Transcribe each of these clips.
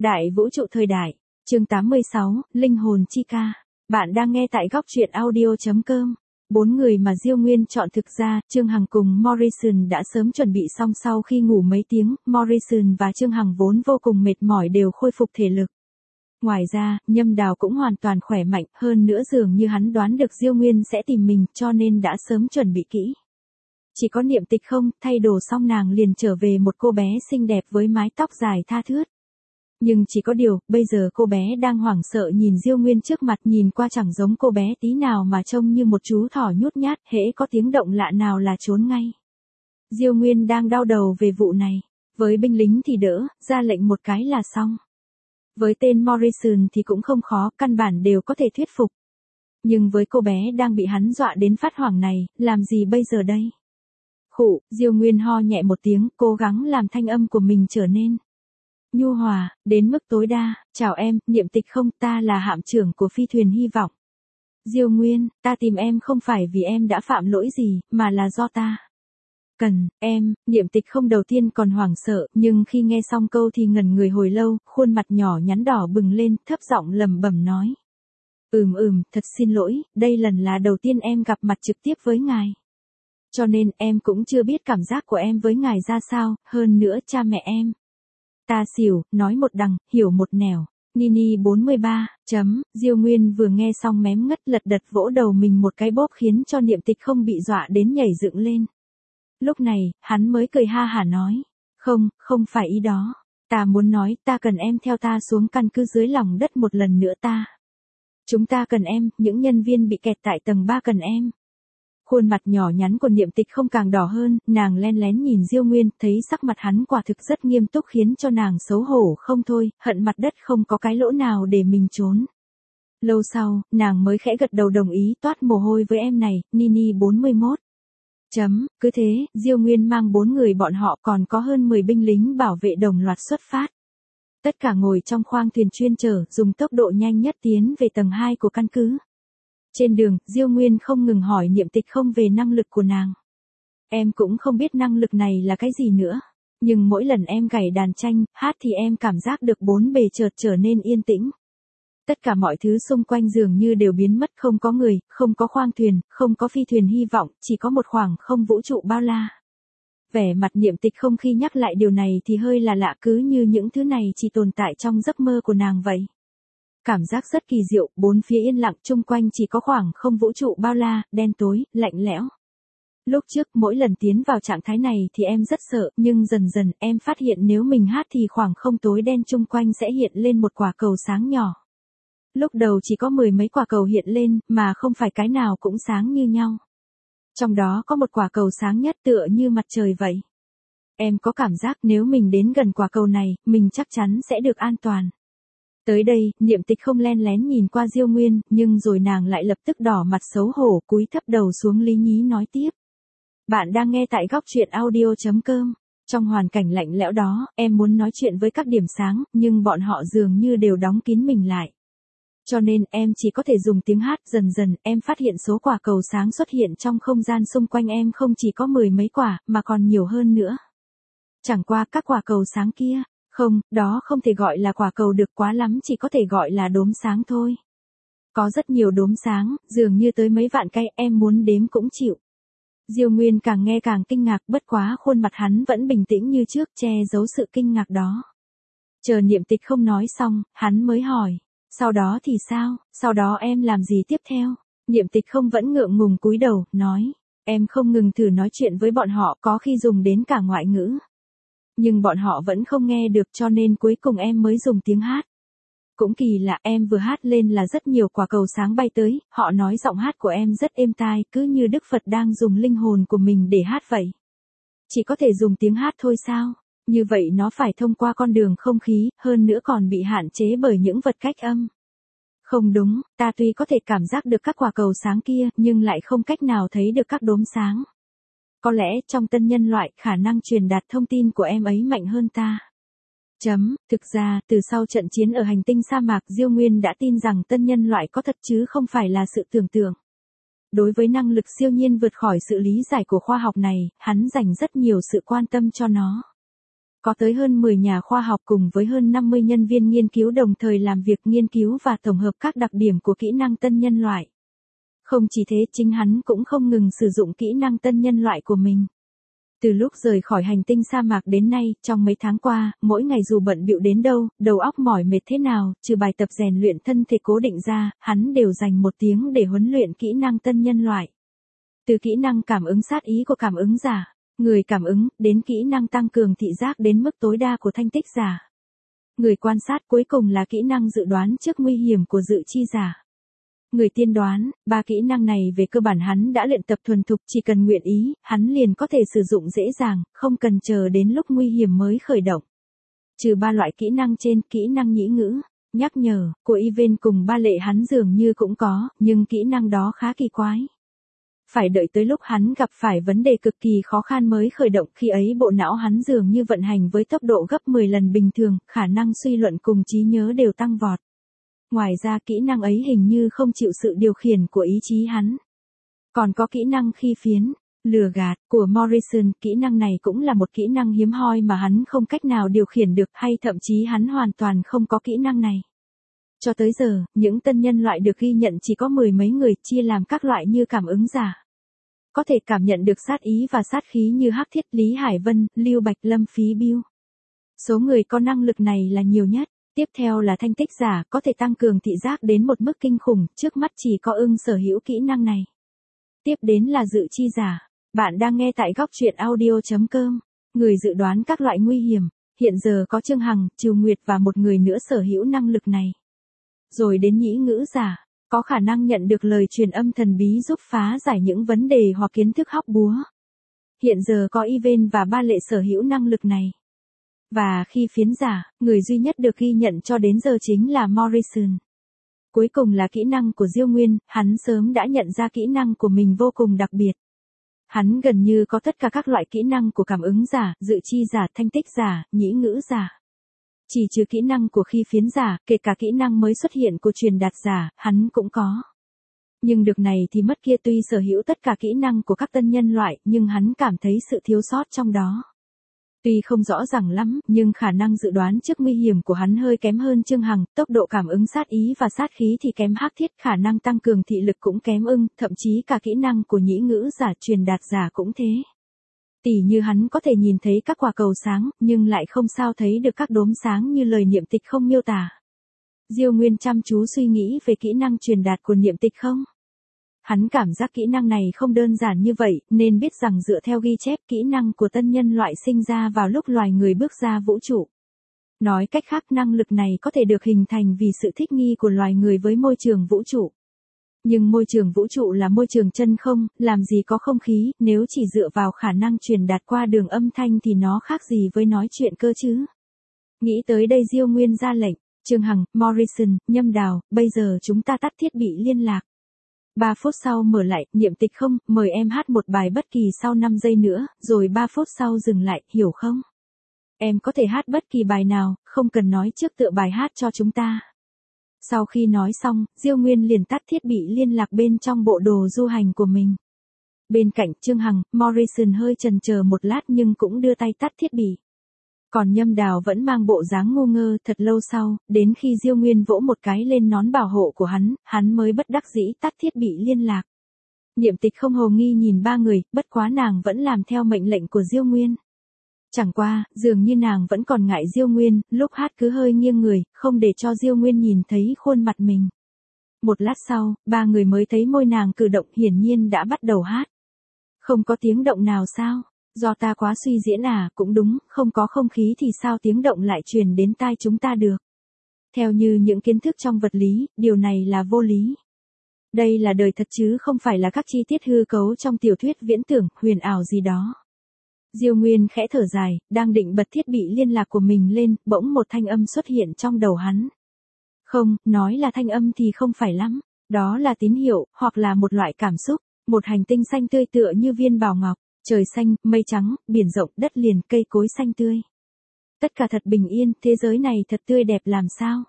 Đại vũ trụ thời đại, chương 86, Linh hồn chi ca. Bạn đang nghe tại góc truyện audio.com. 4 người mà Diêu Nguyên chọn thực ra, Trương Hằng cùng Morrison đã sớm chuẩn bị xong sau khi ngủ mấy tiếng, Morrison và Trương Hằng vốn vô cùng mệt mỏi đều khôi phục thể lực. Ngoài ra, Nhâm Đào cũng hoàn toàn khỏe mạnh, hơn nữa dường như hắn đoán được Diêu Nguyên sẽ tìm mình cho nên đã sớm chuẩn bị kỹ. Chỉ có Niệm Tịch không, thay đồ xong nàng liền trở về một cô bé xinh đẹp với mái tóc dài tha thướt. Nhưng chỉ có điều, bây giờ cô bé đang hoảng sợ nhìn Diêu Nguyên trước mặt, nhìn qua chẳng giống cô bé tí nào mà trông như một chú thỏ nhút nhát, hễ có tiếng động lạ nào là trốn ngay. Diêu Nguyên đang đau đầu về vụ này. Với binh lính thì đỡ, ra lệnh một cái là xong. Với tên Morrison thì cũng không khó, căn bản đều có thể thuyết phục. Nhưng với cô bé đang bị hắn dọa đến phát hoảng này, làm gì bây giờ đây? Khụ, Diêu Nguyên ho nhẹ một tiếng, cố gắng làm thanh âm của mình trở nên nhu hòa, đến mức tối đa. Chào em, Niệm Tịch không, ta là hạm trưởng của phi thuyền hy vọng. Diêu Nguyên, ta tìm em không phải vì em đã phạm lỗi gì, mà là do ta cần em. Niệm Tịch không đầu tiên còn hoảng sợ, nhưng khi nghe xong câu thì ngẩn người hồi lâu, khuôn mặt nhỏ nhắn đỏ bừng lên, thấp giọng lẩm bẩm nói. Thật xin lỗi, đây lần là đầu tiên em gặp mặt trực tiếp với ngài. Cho nên em cũng chưa biết cảm giác của em với ngài ra sao, hơn nữa cha mẹ em. Ta xỉu, nói một đằng, hiểu một nẻo. Nini 43, Diêu Nguyên vừa nghe xong mém ngất, lật đật vỗ đầu mình một cái bóp khiến cho Niệm Tịch không bị dọa đến nhảy dựng lên. Lúc này, hắn mới cười ha hả nói. Không phải ý đó. Ta muốn nói, ta cần em theo ta xuống căn cứ dưới lòng đất một lần nữa ta. Chúng ta cần em, những nhân viên bị kẹt tại tầng 3 cần em. Khuôn mặt nhỏ nhắn của Niệm Tịch không càng đỏ hơn, nàng len lén nhìn Diêu Nguyên, thấy sắc mặt hắn quả thực rất nghiêm túc khiến cho nàng xấu hổ không thôi, hận mặt đất không có cái lỗ nào để mình trốn. Lâu sau, nàng mới khẽ gật đầu đồng ý, toát mồ hôi với em này, Nini 41. Cứ thế, Diêu Nguyên mang 4 người bọn họ còn có hơn 10 binh lính bảo vệ đồng loạt xuất phát. Tất cả ngồi trong khoang thuyền chuyên chở, dùng tốc độ nhanh nhất tiến về tầng 2 của căn cứ. Trên đường, Diêu Nguyên không ngừng hỏi Niệm Tịch không về năng lực của nàng. Em cũng không biết năng lực này là cái gì nữa. Nhưng mỗi lần em gảy đàn tranh, hát thì em cảm giác được bốn bề chợt trở nên yên tĩnh. Tất cả mọi thứ xung quanh dường như đều biến mất, không có người, không có khoang thuyền, không có phi thuyền hy vọng, chỉ có một khoảng không vũ trụ bao la. Vẻ mặt Niệm Tịch không khi nhắc lại điều này thì hơi là lạ, cứ như những thứ này chỉ tồn tại trong giấc mơ của nàng vậy. Cảm giác rất kỳ diệu, bốn phía yên lặng, chung quanh chỉ có khoảng không vũ trụ bao la, đen tối, lạnh lẽo. Lúc trước, mỗi lần tiến vào trạng thái này thì em rất sợ, nhưng dần dần em phát hiện nếu mình hát thì khoảng không tối đen chung quanh sẽ hiện lên một quả cầu sáng nhỏ. Lúc đầu chỉ có 10 mấy quả cầu hiện lên, mà không phải cái nào cũng sáng như nhau. Trong đó có một quả cầu sáng nhất tựa như mặt trời vậy. Em có cảm giác nếu mình đến gần quả cầu này, mình chắc chắn sẽ được an toàn. Tới đây, Niệm Tịch không len lén nhìn qua Diêu Nguyên, nhưng rồi nàng lại lập tức đỏ mặt xấu hổ, cúi thấp đầu xuống lý nhí nói tiếp. Bạn đang nghe tại góc truyện audio.com. Trong hoàn cảnh lạnh lẽo đó, em muốn nói chuyện với các điểm sáng, nhưng bọn họ dường như đều đóng kín mình lại. Cho nên em chỉ có thể dùng tiếng hát. Dần dần, em phát hiện số quả cầu sáng xuất hiện trong không gian xung quanh em không chỉ có 10 mấy quả, mà còn nhiều hơn nữa. Chẳng qua các quả cầu sáng kia. Không, đó không thể gọi là quả cầu được, quá lắm chỉ có thể gọi là đốm sáng thôi. Có rất nhiều đốm sáng, dường như tới mấy vạn cây, em muốn đếm cũng chịu. Diêu Nguyên càng nghe càng kinh ngạc, bất quá khuôn mặt hắn vẫn bình tĩnh như trước, che giấu sự kinh ngạc đó. Chờ Niệm Tịch không nói xong, hắn mới hỏi, sau đó thì sao, sau đó em làm gì tiếp theo? Niệm Tịch không vẫn ngượng ngùng cúi đầu, nói, em không ngừng thử nói chuyện với bọn họ, có khi dùng đến cả ngoại ngữ. Nhưng bọn họ vẫn không nghe được cho nên cuối cùng em mới dùng tiếng hát. Cũng kỳ lạ, em vừa hát lên là rất nhiều quả cầu sáng bay tới, họ nói giọng hát của em rất êm tai, cứ như Đức Phật đang dùng linh hồn của mình để hát vậy. Chỉ có thể dùng tiếng hát thôi sao? Như vậy nó phải thông qua con đường không khí, hơn nữa còn bị hạn chế bởi những vật cách âm. Không đúng, ta tuy có thể cảm giác được các quả cầu sáng kia, nhưng lại không cách nào thấy được các đốm sáng. Có lẽ trong tân nhân loại, khả năng truyền đạt thông tin của em ấy mạnh hơn ta. Thực ra, từ sau trận chiến ở hành tinh sa mạc, Diêu Nguyên đã tin rằng tân nhân loại có thật chứ không phải là sự tưởng tượng. Đối với năng lực siêu nhiên vượt khỏi sự lý giải của khoa học này, hắn dành rất nhiều sự quan tâm cho nó. Có tới hơn 10 nhà khoa học cùng với hơn 50 nhân viên nghiên cứu đồng thời làm việc nghiên cứu và tổng hợp các đặc điểm của kỹ năng tân nhân loại. Không chỉ thế, chính hắn cũng không ngừng sử dụng kỹ năng tân nhân loại của mình. Từ lúc rời khỏi hành tinh sa mạc đến nay, trong mấy tháng qua, mỗi ngày dù bận bịu đến đâu, đầu óc mỏi mệt thế nào, trừ bài tập rèn luyện thân thể cố định ra, hắn đều dành 1 tiếng để huấn luyện kỹ năng tân nhân loại. Từ kỹ năng cảm ứng sát ý của cảm ứng giả, người cảm ứng, đến kỹ năng tăng cường thị giác đến mức tối đa của thanh tích giả. Người quan sát, cuối cùng là kỹ năng dự đoán trước nguy hiểm của dự chi giả. Người tiên đoán, 3 kỹ năng này về cơ bản hắn đã luyện tập thuần thục, chỉ cần nguyện ý, hắn liền có thể sử dụng dễ dàng, không cần chờ đến lúc nguy hiểm mới khởi động. Trừ 3 loại kỹ năng trên, kỹ năng nhĩ ngữ, nhắc nhở, của Yven cùng ba lệ hắn dường như cũng có, nhưng kỹ năng đó khá kỳ quái. Phải đợi tới lúc hắn gặp phải vấn đề cực kỳ khó khăn mới khởi động, khi ấy bộ não hắn dường như vận hành với tốc độ gấp 10 lần bình thường, khả năng suy luận cùng trí nhớ đều tăng vọt. Ngoài ra kỹ năng ấy hình như không chịu sự điều khiển của ý chí hắn. Còn có kỹ năng khi phiến, lừa gạt, của Morrison, kỹ năng này cũng là một kỹ năng hiếm hoi mà hắn không cách nào điều khiển được, hay thậm chí hắn hoàn toàn không có kỹ năng này. Cho tới giờ, những tân nhân loại được ghi nhận chỉ có 10 mấy người, chia làm các loại như cảm ứng giả. Có thể cảm nhận được sát ý và sát khí như Hắc Thiết, Lý Hải Vân, Lưu Bạch Lâm, Phí Bưu. Số người có năng lực này là nhiều nhất. Tiếp theo là thanh tích giả, có thể tăng cường thị giác đến một mức kinh khủng, trước mắt chỉ có ưng sở hữu kỹ năng này. Tiếp đến là dự chi giả. Bạn đang nghe tại góc truyện audio.com. Người dự đoán các loại nguy hiểm. Hiện giờ có Trương Hằng, Trừ Nguyệt và một người nữa sở hữu năng lực này. Rồi đến nhĩ ngữ giả, có khả năng nhận được lời truyền âm thần bí giúp phá giải những vấn đề hoặc kiến thức hóc búa. Hiện giờ có Yven và ba lệ sở hữu năng lực này. Và khi phiến giả, người duy nhất được ghi nhận cho đến giờ chính là Morrison. Cuối cùng là kỹ năng của Diêu Nguyên, hắn sớm đã nhận ra kỹ năng của mình vô cùng đặc biệt. Hắn gần như có tất cả các loại kỹ năng của cảm ứng giả, dự chi giả, thanh tích giả, nhĩ ngữ giả. Chỉ trừ kỹ năng của khi phiến giả, kể cả kỹ năng mới xuất hiện của truyền đạt giả, hắn cũng có. Nhưng được này thì mất kia, tuy sở hữu tất cả kỹ năng của các tân nhân loại, nhưng hắn cảm thấy sự thiếu sót trong đó. Tuy không rõ ràng lắm, nhưng khả năng dự đoán trước nguy hiểm của hắn hơi kém hơn Trương Hằng, tốc độ cảm ứng sát ý và sát khí thì kém Hắc Thiết, khả năng tăng cường thị lực cũng kém ưng, thậm chí cả kỹ năng của nhĩ ngữ giả, truyền đạt giả cũng thế. Tỉ như hắn có thể nhìn thấy các quả cầu sáng, nhưng lại không sao thấy được các đốm sáng như lời niệm tịch không miêu tả. Diêu Nguyên chăm chú suy nghĩ về kỹ năng truyền đạt của niệm tịch không? Hắn cảm giác kỹ năng này không đơn giản như vậy, nên biết rằng dựa theo ghi chép, kỹ năng của tân nhân loại sinh ra vào lúc loài người bước ra vũ trụ. Nói cách khác, năng lực này có thể được hình thành vì sự thích nghi của loài người với môi trường vũ trụ. Nhưng môi trường vũ trụ là môi trường chân không, làm gì có không khí, nếu chỉ dựa vào khả năng truyền đạt qua đường âm thanh thì nó khác gì với nói chuyện cơ chứ. Nghĩ tới đây Diêu Nguyên ra lệnh, Trương Hằng, Morrison, Nhâm Đào, bây giờ chúng ta tắt thiết bị liên lạc. 3 phút sau mở lại, niệm tịch không, mời em hát một bài bất kỳ sau 5 giây nữa, rồi 3 phút sau dừng lại, hiểu không? Em có thể hát bất kỳ bài nào, không cần nói trước tựa bài hát cho chúng ta. Sau khi nói xong, Diêu Nguyên liền tắt thiết bị liên lạc bên trong bộ đồ du hành của mình. Bên cạnh Trương Hằng, Morrison hơi chần chờ một lát nhưng cũng đưa tay tắt thiết bị. Còn Nhâm Đào vẫn mang bộ dáng ngu ngơ. Thật lâu sau, đến khi Diêu Nguyên vỗ một cái lên nón bảo hộ của hắn mới bất đắc dĩ tắt thiết bị liên lạc. Niệm tịch không hồ nghi nhìn 3 người, bất quá nàng vẫn làm theo mệnh lệnh của Diêu Nguyên. Chẳng qua, dường như nàng vẫn còn ngại Diêu Nguyên, lúc hát cứ hơi nghiêng người, không để cho Diêu Nguyên nhìn thấy khuôn mặt mình. Một lát sau, 3 người mới thấy môi nàng cử động, hiển nhiên đã bắt đầu hát. Không có tiếng động nào sao? Do ta quá suy diễn à? Cũng đúng, không có không khí thì sao tiếng động lại truyền đến tai chúng ta được? Theo như những kiến thức trong vật lý, điều này là vô lý. Đây là đời thật chứ không phải là các chi tiết hư cấu trong tiểu thuyết viễn tưởng, huyền ảo gì đó. Diêu Nguyên khẽ thở dài, đang định bật thiết bị liên lạc của mình lên, bỗng một thanh âm xuất hiện trong đầu hắn. Không, nói là thanh âm thì không phải lắm, đó là tín hiệu, hoặc là một loại cảm xúc, một hành tinh xanh tươi tựa như viên bảo ngọc, trời xanh, mây trắng, biển rộng, đất liền, cây cối xanh tươi. Tất cả thật bình yên, thế giới này thật tươi đẹp làm sao?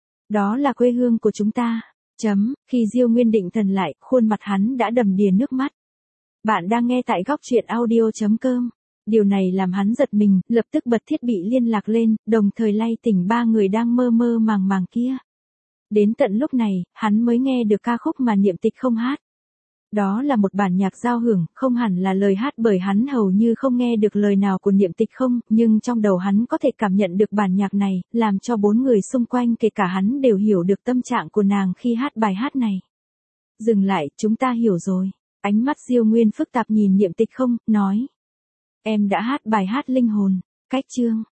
Đó là quê hương của chúng ta. Khi Diêu Nguyên định thần lại, khuôn mặt hắn đã đầm đìa nước mắt. Bạn đang nghe tại góc truyện audio.com. Điều này làm hắn giật mình, lập tức bật thiết bị liên lạc lên, đồng thời lay tỉnh ba người đang mơ mơ màng màng kia. Đến tận lúc này, hắn mới nghe được ca khúc mà Niệm Tịch không hát. Đó là một bản nhạc giao hưởng, không hẳn là lời hát bởi hắn hầu như không nghe được lời nào của Niệm Tịch không, nhưng trong đầu hắn có thể cảm nhận được bản nhạc này, làm cho bốn người xung quanh kể cả hắn đều hiểu được tâm trạng của nàng khi hát bài hát này. Dừng lại, chúng ta hiểu rồi. Ánh mắt Diêu Nguyên phức tạp nhìn Niệm Tịch không, nói. Em đã hát bài hát Linh Hồn, cách chương.